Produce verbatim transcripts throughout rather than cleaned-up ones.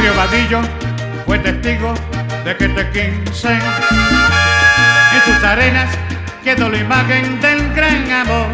río Vadillo fue testigo de que te quince. En sus arenas quedó la imagen del gran amor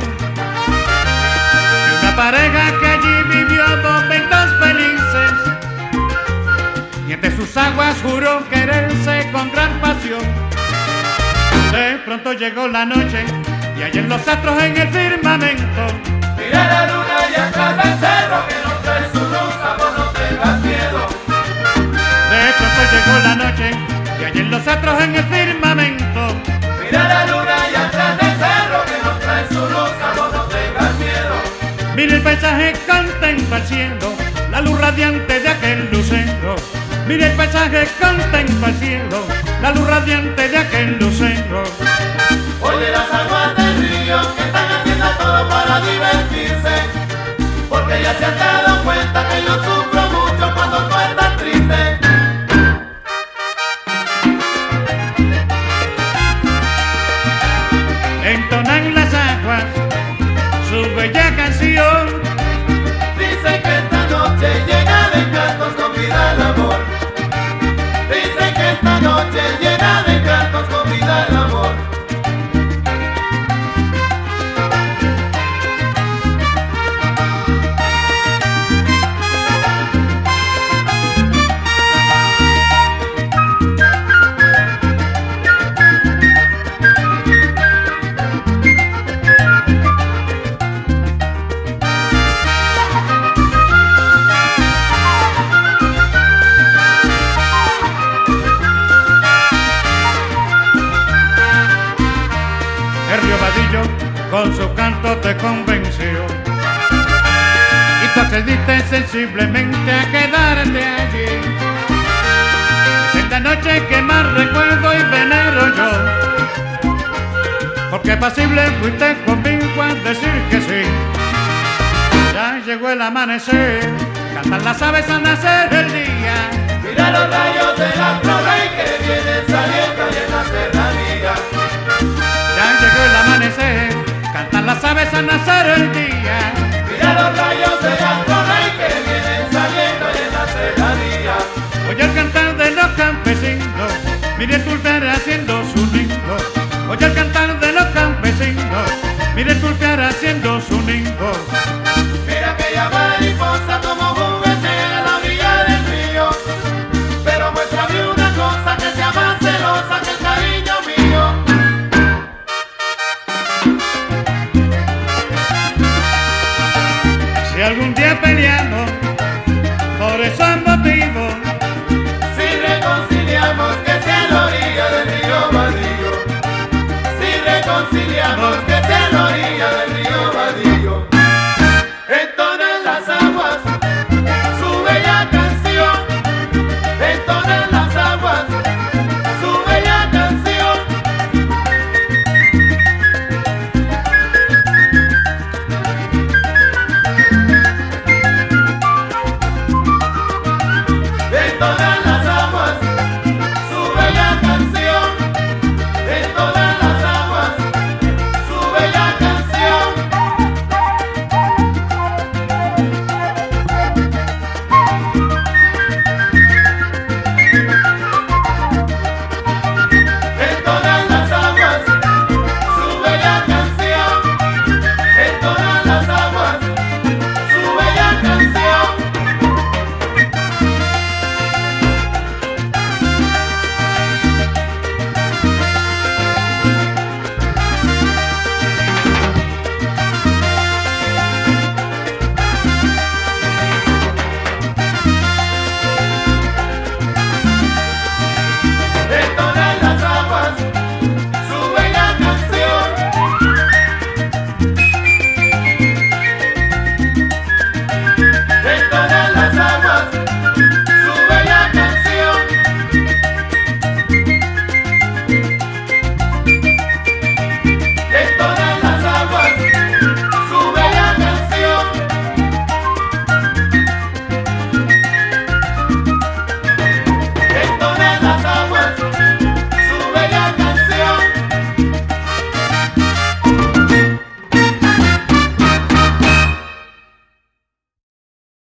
de una pareja que allí vivió momentos felices, y entre sus aguas juró quererse con gran pasión. De pronto llegó la noche y allí en los astros en el firmamento, mira la luna y atrás del cerro que nos trae su luz, amor, no tengas miedo. de pronto llegó la noche y allí en los astros en el firmamento, Mira la luna y atrás del cerro que nos trae su luz, amor, no tengas miedo. mira el paisaje contempla el cielo, la luz radiante de aquel lucero. Mira el paisaje contempla el cielo, la luz radiante de aquel lucero. Oye las aguas del río que están haciendo todo para divertirse, porque ya se han dado cuenta que yo sufro mucho cuando tú estás triste. Entonan las aguas su bella canción. Dicen que esta noche llena de encantos con vida el amor. Dicen que esta noche llena de encantos con vida el amor. El río Vadillo con su canto te convenció y tú accediste sensiblemente a quedarte allí. Es esta noche que más recuerdo y venero yo, porque pasible fuiste conmigo a decir que sí. Ya llegó el amanecer, cantan las aves a nacer el día. Mira los rayos del astro rey que vienen saliendo y en la serranía. Ya llegó el amanecer, cantan las aves a nacer el día. Mira los rayos del astro rey que vienen saliendo y en la serranía. Oye el cantar de los campesinos